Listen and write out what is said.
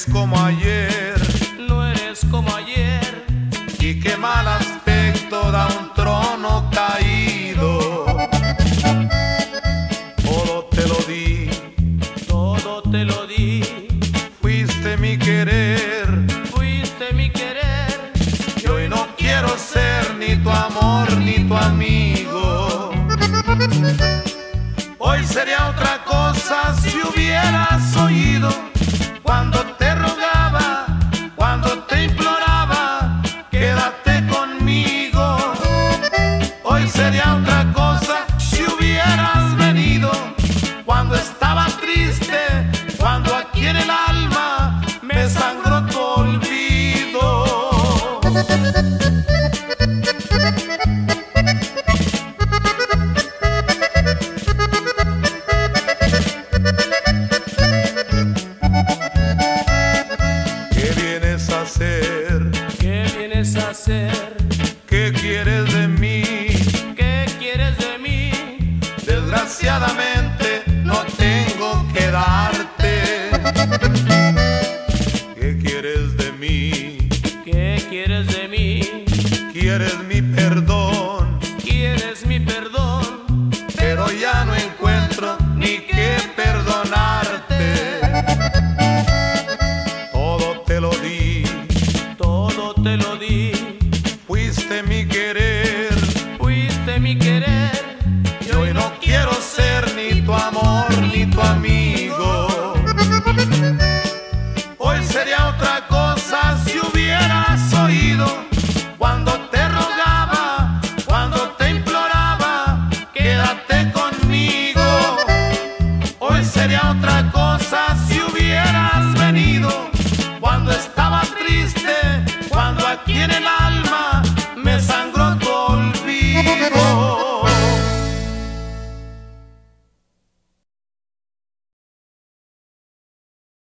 eres como ayer, no eres como ayer. y qué mal aspecto da un trono caído. Todo te lo di, Todo te lo di, fuiste mi querer, fuiste mi querer. y hoy no quiero ser ni tu amor ni tu amigo. Hoy sería otra